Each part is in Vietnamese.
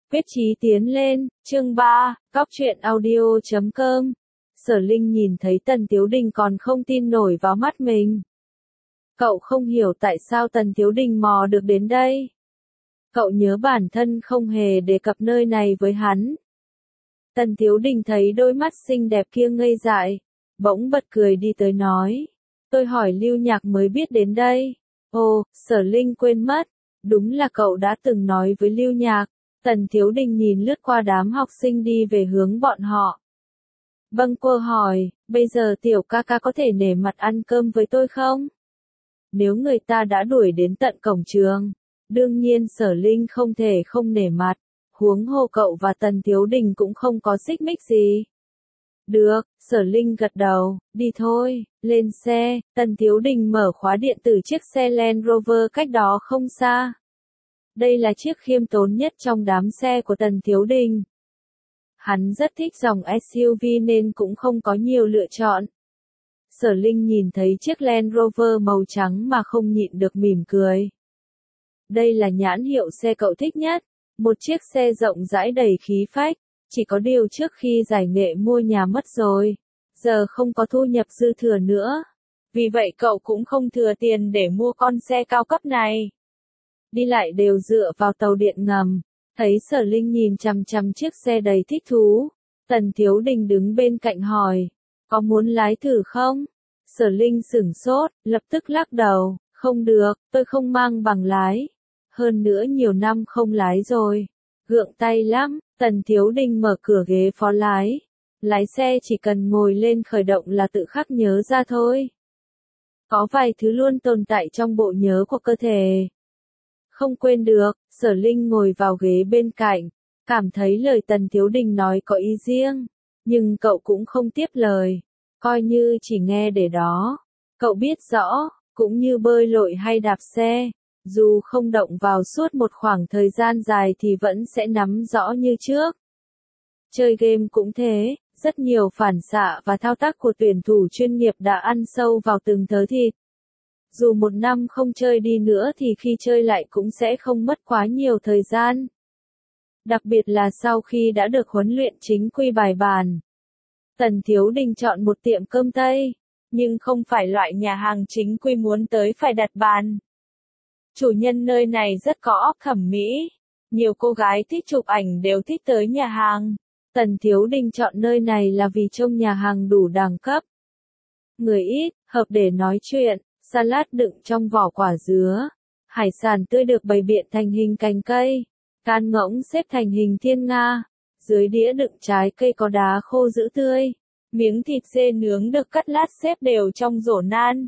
Quyết chí tiến lên, chương 3, cóc truyện audio.com. Sở Linh nhìn thấy Tần Tiếu Đình còn không tin nổi vào mắt mình. Cậu không hiểu tại sao Tần Tiếu Đình mò được đến đây. Cậu nhớ bản thân không hề đề cập nơi này với hắn. Tần Tiếu Đình thấy đôi mắt xinh đẹp kia ngây dại, bỗng bật cười đi tới nói. Tôi hỏi Lưu Nhạc mới biết đến đây. Ồ, Sở Linh quên mất, đúng là cậu đã từng nói với Lưu Nhạc. Tần Tiếu Đình nhìn lướt qua đám học sinh đi về hướng bọn họ. Vâng, cô hỏi, bây giờ tiểu ca ca có thể nể mặt ăn cơm với tôi không? Nếu người ta đã đuổi đến tận cổng trường, đương nhiên Sở Linh không thể không nể mặt, huống hồ cậu và Tần Tiếu Đình cũng không có xích mích gì. Được, Sở Linh gật đầu, đi thôi, lên xe. Tần Tiếu Đình mở khóa điện tử chiếc xe Land Rover cách đó không xa. Đây là chiếc khiêm tốn nhất trong đám xe của Tần Tiếu Đình. Hắn rất thích dòng SUV nên cũng không có nhiều lựa chọn. Sở Linh nhìn thấy chiếc Land Rover màu trắng mà không nhịn được mỉm cười. Đây là nhãn hiệu xe cậu thích nhất, một chiếc xe rộng rãi đầy khí phách, chỉ có điều trước khi giải nghệ mua nhà mất rồi, giờ không có thu nhập dư thừa nữa. Vì vậy cậu cũng không thừa tiền để mua con xe cao cấp này. Đi lại đều dựa vào tàu điện ngầm. Thấy Sở Linh nhìn chằm chằm chiếc xe đầy thích thú, Tần Tiếu Đình đứng bên cạnh hỏi, có muốn lái thử không? Sở Linh sửng sốt, lập tức lắc đầu, không được, tôi không mang bằng lái. Hơn nữa nhiều năm không lái rồi. Gượng tay lắm. Tần Tiếu Đình mở cửa ghế phó lái. Lái xe chỉ cần ngồi lên khởi động là tự khắc nhớ ra thôi. Có vài thứ luôn tồn tại trong bộ nhớ của cơ thể. Không quên được. Sở Linh ngồi vào ghế bên cạnh, cảm thấy lời Tần Tiếu Đình nói có ý riêng, nhưng cậu cũng không tiếp lời, coi như chỉ nghe để đó. Cậu biết rõ, cũng như bơi lội hay đạp xe, dù không động vào suốt một khoảng thời gian dài thì vẫn sẽ nắm rõ như trước. Chơi game cũng thế, rất nhiều phản xạ và thao tác của tuyển thủ chuyên nghiệp đã ăn sâu vào từng thớ thịt. Dù một năm không chơi đi nữa thì khi chơi lại cũng sẽ không mất quá nhiều thời gian. Đặc biệt là sau khi đã được huấn luyện chính quy bài bản. Tần Tiếu Đình chọn một tiệm cơm Tây, nhưng không phải loại nhà hàng chính quy muốn tới phải đặt bàn. Chủ nhân nơi này rất có óc thẩm mỹ. Nhiều cô gái thích chụp ảnh đều thích tới nhà hàng. Tần Tiếu Đình chọn nơi này là vì trông nhà hàng đủ đẳng cấp. Người ít, hợp để nói chuyện. Salad đựng trong vỏ quả dứa, hải sản tươi được bày biện thành hình cành cây, can ngỗng xếp thành hình thiên nga, dưới đĩa đựng trái cây có đá khô giữ tươi, miếng thịt dê nướng được cắt lát xếp đều trong rổ nan.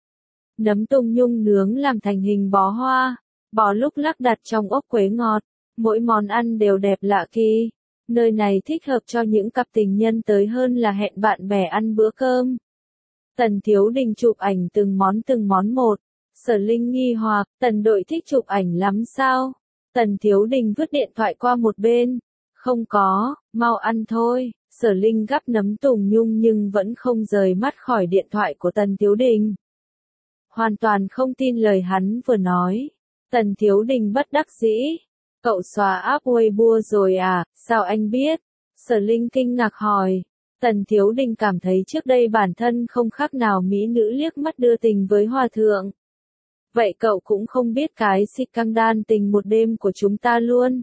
Nấm tung nhung nướng làm thành hình bó hoa, bò lúc lắc đặt trong ốc quế ngọt, mỗi món ăn đều đẹp lạ kỳ. Nơi này thích hợp cho những cặp tình nhân tới hơn là hẹn bạn bè ăn bữa cơm. Tần Tiếu Đình chụp ảnh từng món một. Sở Linh nghi hoặc, Tần đội thích chụp ảnh lắm sao? Tần Tiếu Đình vứt điện thoại qua một bên. Không có, mau ăn thôi. Sở Linh gắp nấm tùng nhung nhưng vẫn không rời mắt khỏi điện thoại của Tần Tiếu Đình. Hoàn toàn không tin lời hắn vừa nói. Tần Tiếu Đình bất đắc dĩ. Cậu xóa app Weibo rồi à, sao anh biết? Sở Linh kinh ngạc hỏi. Tần Tiếu Đình cảm thấy trước đây bản thân không khác nào mỹ nữ liếc mắt đưa tình với hòa thượng. Vậy cậu cũng không biết cái scandal tình một đêm của chúng ta luôn.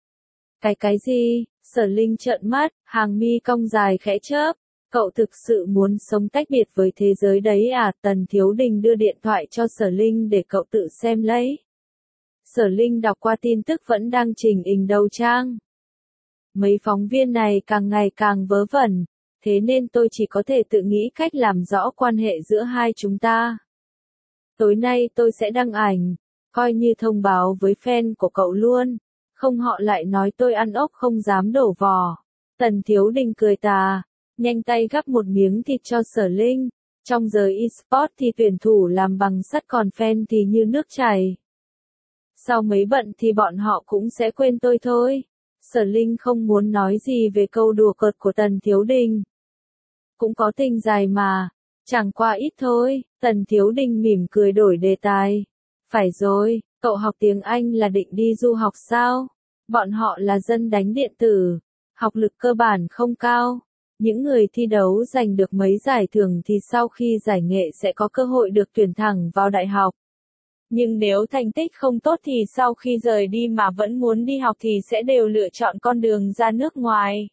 Cái gì? Sở Linh trợn mắt, hàng mi cong dài khẽ chớp. Cậu thực sự muốn sống tách biệt với thế giới đấy à? Tần Tiếu Đình đưa điện thoại cho Sở Linh để cậu tự xem lấy. Sở Linh đọc qua tin tức vẫn đang chỉnh hình đầu trang. Mấy phóng viên này càng ngày càng vớ vẩn. Thế nên tôi chỉ có thể tự nghĩ cách làm rõ quan hệ giữa hai chúng ta. Tối nay tôi sẽ đăng ảnh, coi như thông báo với fan của cậu luôn. Không họ lại nói tôi ăn ốc không dám đổ vỏ. Tần Tiếu Đình cười tà, nhanh tay gắp một miếng thịt cho Sở Linh. Trong giới eSport thì tuyển thủ làm bằng sắt còn fan thì như nước chảy. Sau mấy bận thì bọn họ cũng sẽ quên tôi thôi. Sở Linh không muốn nói gì về câu đùa cợt của Tần Tiếu Đình. Cũng có tình dài mà, chẳng qua ít thôi. Tần Tiếu Đình mỉm cười đổi đề tài. Phải rồi, cậu học tiếng Anh là định đi du học sao? Bọn họ là dân đánh điện tử, học lực cơ bản không cao. Những người thi đấu giành được mấy giải thưởng thì sau khi giải nghệ sẽ có cơ hội được tuyển thẳng vào đại học. Nhưng nếu thành tích không tốt thì sau khi rời đi mà vẫn muốn đi học thì sẽ đều lựa chọn con đường ra nước ngoài.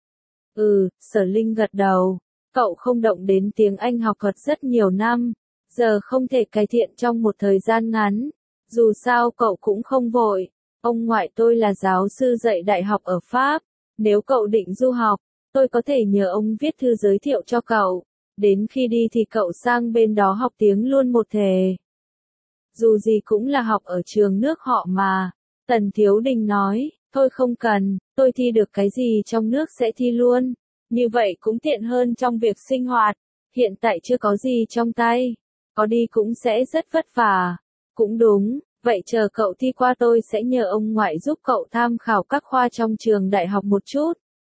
Sở Linh gật đầu. Cậu không động đến tiếng Anh học thuật rất nhiều năm, giờ không thể cải thiện trong một thời gian ngắn. Dù sao cậu cũng không vội. Ông ngoại tôi là giáo sư dạy đại học ở Pháp. Nếu cậu định du học, tôi có thể nhờ ông viết thư giới thiệu cho cậu. Đến khi đi thì cậu sang bên đó học tiếng luôn một thể. Dù gì cũng là học ở trường nước họ mà. Tần Thiếu Đình nói, thôi không cần, tôi thi được cái gì trong nước sẽ thi luôn. Như vậy cũng tiện hơn trong việc sinh hoạt. Hiện tại chưa có gì trong tay. Có đi cũng sẽ rất vất vả. Cũng đúng, vậy chờ cậu thi qua tôi sẽ nhờ ông ngoại giúp cậu tham khảo các khoa trong trường đại học một chút.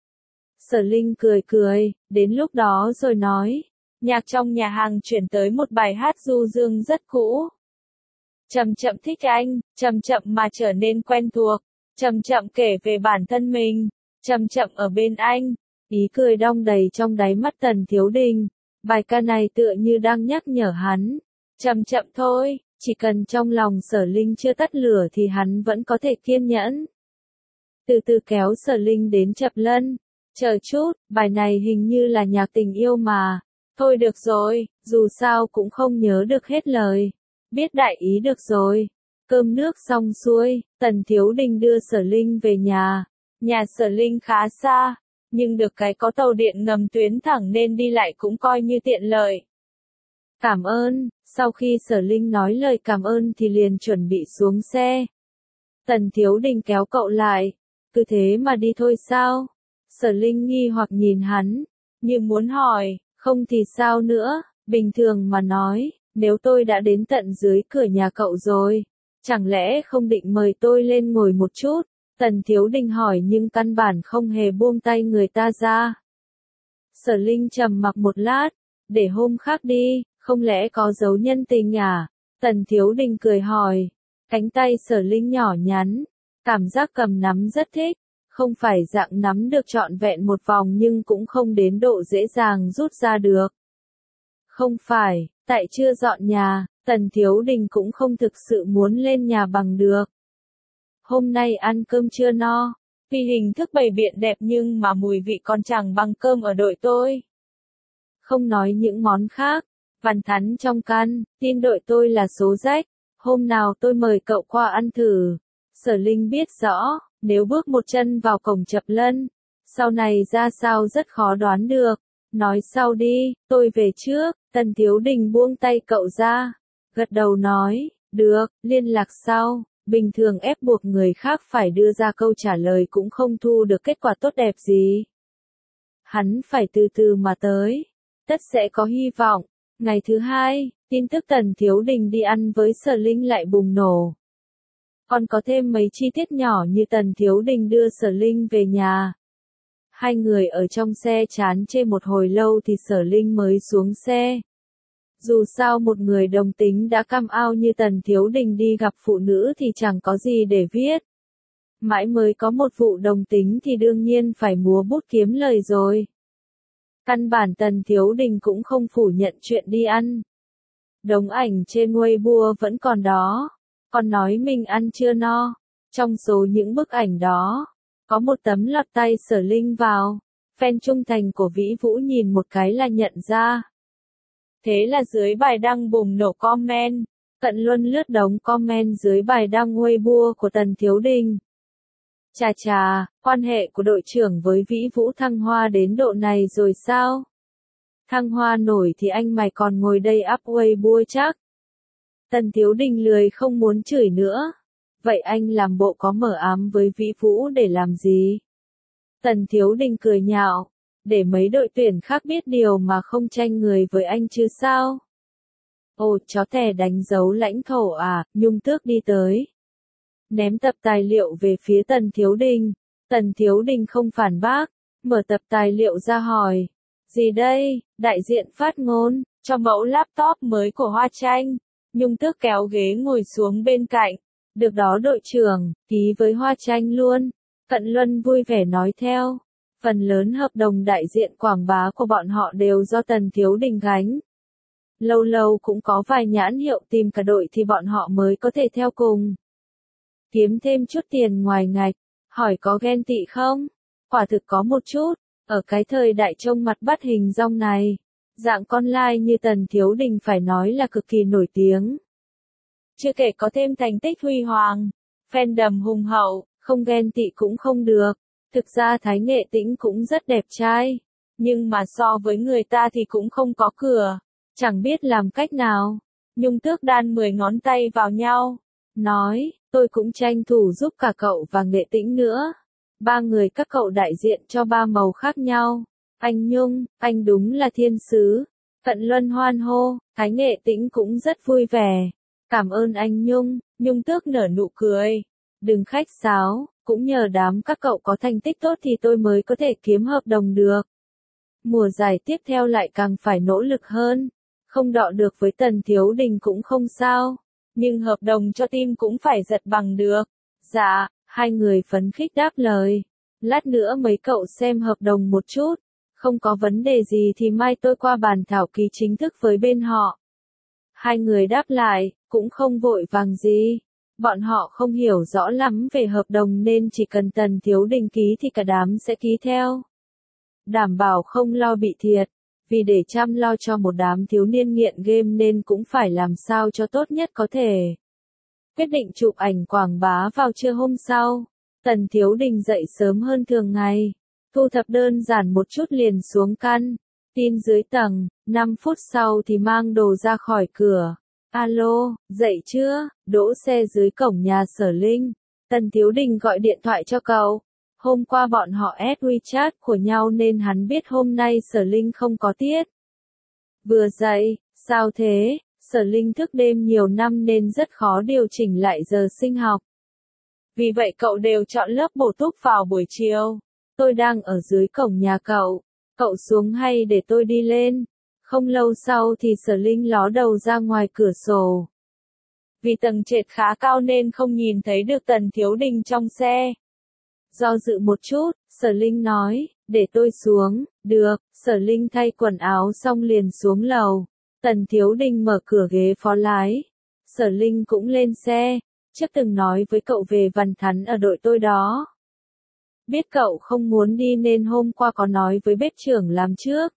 Sở Linh cười cười, đến lúc đó rồi nói. Nhạc trong nhà hàng chuyển tới một bài hát du dương rất cũ. Chậm chậm thích anh, chậm chậm mà trở nên quen thuộc, chậm chậm kể về bản thân mình, chậm chậm ở bên anh. Ý cười đong đầy trong đáy mắt Tần Thiếu Đình. Bài ca này tựa như đang nhắc nhở hắn. Chậm chậm thôi, chỉ cần trong lòng Sở Linh chưa tắt lửa thì hắn vẫn có thể kiên nhẫn. Từ từ kéo Sở Linh đến Chập Lân. Chờ chút, bài này hình như là nhạc tình yêu mà. Thôi được rồi, dù sao cũng không nhớ được hết lời. Biết đại ý được rồi. Cơm nước xong xuôi, Tần Thiếu Đình đưa Sở Linh về nhà. Nhà Sở Linh khá xa, nhưng được cái có tàu điện ngầm tuyến thẳng nên đi lại cũng coi như tiện lợi. Cảm ơn, sau khi Sở Linh nói lời cảm ơn thì liền chuẩn bị xuống xe. Tần Thiếu Đình kéo cậu lại. Cứ thế mà đi thôi sao? Sở Linh nghi hoặc nhìn hắn, như muốn hỏi, không thì sao nữa, bình thường mà nói, nếu tôi đã đến tận dưới cửa nhà cậu rồi, chẳng lẽ không định mời tôi lên ngồi một chút? Tần Thiếu Đình hỏi nhưng căn bản không hề buông tay người ta ra. Sở Linh trầm mặc một lát, để hôm khác đi, không lẽ có dấu nhân tình à? Tần Thiếu Đình cười hỏi, cánh tay Sở Linh nhỏ nhắn, cảm giác cầm nắm rất thích. Không phải dạng nắm được trọn vẹn một vòng nhưng cũng không đến độ dễ dàng rút ra được. Không phải, tại chưa dọn nhà, Tần Thiếu Đình cũng không thực sự muốn lên nhà bằng được. Hôm nay ăn cơm chưa no, vì hình thức bày biện đẹp nhưng mà mùi vị còn chẳng bằng cơm ở đội tôi. Không nói những món khác, vằn thắn trong căn, tin đội tôi là số rách, hôm nào tôi mời cậu qua ăn thử. Sở Linh biết rõ. Nếu bước một chân vào cổng Chập Lân, sau này ra sao rất khó đoán được. Nói sau đi, tôi về trước. Tần Thiếu Đình buông tay cậu ra. Gật đầu nói, được, liên lạc sau. Bình thường ép buộc người khác phải đưa ra câu trả lời cũng không thu được kết quả tốt đẹp gì. Hắn phải từ từ mà tới. Tất sẽ có hy vọng. Ngày thứ hai, tin tức Tần Thiếu Đình đi ăn với Sở Linh lại bùng nổ. Còn có thêm mấy chi tiết nhỏ như Tần Thiếu Đình đưa Sở Linh về nhà. Hai người ở trong xe chán chê một hồi lâu thì Sở Linh mới xuống xe. Dù sao một người đồng tính đã cam ao như Tần Thiếu Đình đi gặp phụ nữ thì chẳng có gì để viết. Mãi mới có một vụ đồng tính thì đương nhiên phải múa bút kiếm lời rồi. Căn bản Tần Thiếu Đình cũng không phủ nhận chuyện đi ăn. Đống ảnh trên Weibo vẫn còn đó. Còn nói mình ăn chưa no. Trong số những bức ảnh đó, có một tấm lọt tay Sở Linh vào. Fan trung thành của Vĩ Vũ nhìn một cái là nhận ra. Thế là dưới bài đăng bùng nổ comment. Cận Luân lướt đống comment dưới bài đăng Weibo của Tần Thiếu Đình. Chà chà, quan hệ của đội trưởng với Vĩ Vũ thăng hoa đến độ này rồi sao? Thăng hoa nổi thì anh mày còn ngồi đây up Weibo chắc. Tần Thiếu Đình lười không muốn chửi nữa. Vậy anh làm bộ có mở ám với Vĩ Vũ để làm gì? Tần Thiếu Đình cười nhạo. Để mấy đội tuyển khác biết điều mà không tranh người với anh chứ sao? Ồ, chó thẻ đánh dấu lãnh thổ à, Nhung Tước đi tới. Ném tập tài liệu về phía Tần Thiếu Đình. Tần Thiếu Đình không phản bác. Mở tập tài liệu ra hỏi. Gì đây? Đại diện phát ngôn. Cho mẫu laptop mới của Hoa Tranh. Nhung Tước kéo ghế ngồi xuống bên cạnh. Được đó đội trưởng, ký với Hoa Tranh luôn. Cận Luân vui vẻ nói theo. Phần lớn hợp đồng đại diện quảng bá của bọn họ đều do Tần Thiếu Đình gánh. Lâu lâu cũng có vài nhãn hiệu tìm cả đội thì bọn họ mới có thể theo cùng. Kiếm thêm chút tiền ngoài ngạch, hỏi có ghen tị không? Quả thực có một chút, ở cái thời đại trông mặt bắt hình dong này, dạng con lai như Tần Thiếu Đình phải nói là cực kỳ nổi tiếng. Chưa kể có thêm thành tích huy hoàng, fandom hùng hậu, không ghen tị cũng không được. Thực ra Thái Nghệ Tĩnh cũng rất đẹp trai, nhưng mà so với người ta thì cũng không có cửa, chẳng biết làm cách nào. Nhung Tước đan 10 ngón tay vào nhau, nói, tôi cũng tranh thủ giúp cả cậu và Nghệ Tĩnh nữa. 3 người các cậu đại diện cho 3 màu khác nhau. Anh Nhung, anh đúng là thiên sứ. Cận Luân hoan hô, Thái Nghệ Tĩnh cũng rất vui vẻ. Cảm ơn anh Nhung, Nhung Tước nở nụ cười. Đừng khách sáo, cũng nhờ đám các cậu có thành tích tốt thì tôi mới có thể kiếm hợp đồng được. Mùa giải tiếp theo lại càng phải nỗ lực hơn. Không đọ được với Tần Thiếu Đình cũng không sao. Nhưng hợp đồng cho team cũng phải giật bằng được. Dạ, hai người phấn khích đáp lời. Lát nữa mấy cậu xem hợp đồng một chút. Không có vấn đề gì thì mai tôi qua bàn thảo ký chính thức với bên họ. Hai người đáp lại, cũng không vội vàng gì. Bọn họ không hiểu rõ lắm về hợp đồng nên chỉ cần Tần Thiếu Đình ký thì cả đám sẽ ký theo. Đảm bảo không lo bị thiệt. Vì để chăm lo cho một đám thiếu niên nghiện game nên cũng phải làm sao cho tốt nhất có thể. Quyết định chụp ảnh quảng bá vào trưa hôm sau. Tần Thiếu Đình dậy sớm hơn thường ngày. Thu thập đơn giản một chút liền xuống căn. Tin dưới tầng, 5 phút sau thì mang đồ ra khỏi cửa. Alo, dậy chưa? Đỗ xe dưới cổng nhà Sở Linh. Tần Thiếu Đình gọi điện thoại cho cậu. Hôm qua bọn họ add WeChat của nhau nên hắn biết hôm nay Sở Linh không có tiết. Vừa dậy, sao thế? Sở Linh thức đêm nhiều năm nên rất khó điều chỉnh lại giờ sinh học. Vì vậy cậu đều chọn lớp bổ túc vào buổi chiều. Tôi đang ở dưới cổng nhà cậu. Cậu xuống hay để tôi đi lên? Không lâu sau thì Sở Linh ló đầu ra ngoài cửa sổ. Vì tầng trệt khá cao nên không nhìn thấy được Tần Thiếu Đình trong xe. Do dự một chút, Sở Linh nói, để tôi xuống. Được, Sở Linh thay quần áo xong liền xuống lầu. Tần Thiếu Đình mở cửa ghế phó lái. Sở Linh cũng lên xe. Trước từng nói với cậu về Văn Thắn ở đội tôi đó. Biết cậu không muốn đi nên hôm qua có nói với bếp trưởng làm trước.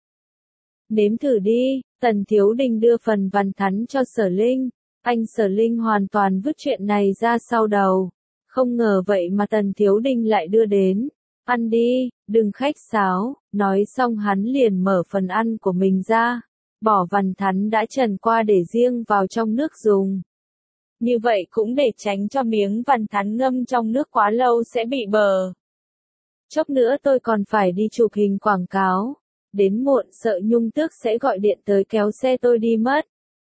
Nếm thử đi, Tần Thiếu Đình đưa phần Văn Thắn cho Sở Linh. Anh Sở Linh hoàn toàn vứt chuyện này ra sau đầu. Không ngờ vậy mà Tần Thiếu Đình lại đưa đến. Ăn đi, đừng khách sáo. Nói xong hắn liền mở phần ăn của mình ra. Bỏ Văn Thắn đã trần qua để riêng vào trong nước dùng. Như vậy cũng để tránh cho miếng Văn Thắn ngâm trong nước quá lâu sẽ bị bờ. Chốc nữa tôi còn phải đi chụp hình quảng cáo. Đến muộn sợ Nhung Tước sẽ gọi điện tới kéo xe tôi đi mất.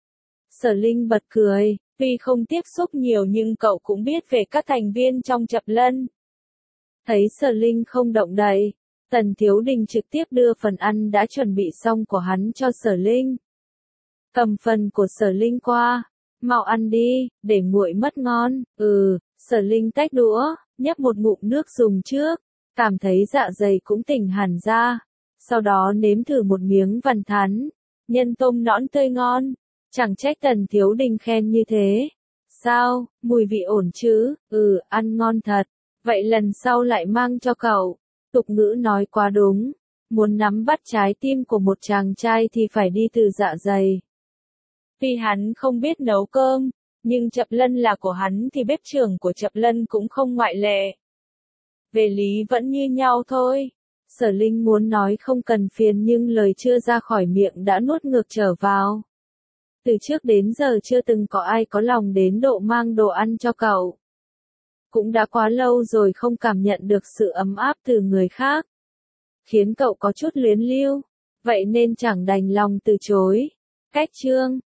Sở Linh bật cười, tuy không tiếp xúc nhiều nhưng cậu cũng biết về các thành viên trong Chập Lân. Thấy Sở Linh không động đậy, Tần Thiếu Đình trực tiếp đưa phần ăn đã chuẩn bị xong của hắn cho Sở Linh. Cầm phần của Sở Linh qua, mau ăn đi, để nguội mất ngon. Sở Linh tách đũa, nhấp một ngụm nước dùng trước, cảm thấy dạ dày cũng tỉnh hẳn ra. Sau đó nếm thử một miếng Văn Thắn, nhân tôm nõn tươi ngon. Chẳng trách Tần Thiếu Đình khen như thế. Sao, mùi vị ổn chứ? Ăn ngon thật. Vậy lần sau lại mang cho cậu. Tục ngữ nói quá đúng. Muốn nắm bắt trái tim của một chàng trai thì phải đi từ dạ dày. Tuy hắn không biết nấu cơm, nhưng Chập Lân là của hắn thì bếp trưởng của Chập Lân cũng không ngoại lệ. Về lý vẫn như nhau thôi. Sở Linh muốn nói không cần phiền nhưng lời chưa ra khỏi miệng đã nuốt ngược trở vào. Từ trước đến giờ chưa từng có ai có lòng đến độ mang đồ ăn cho cậu. Cũng đã quá lâu rồi không cảm nhận được sự ấm áp từ người khác. Khiến cậu có chút luyến lưu. Vậy nên chẳng đành lòng từ chối. Cách chương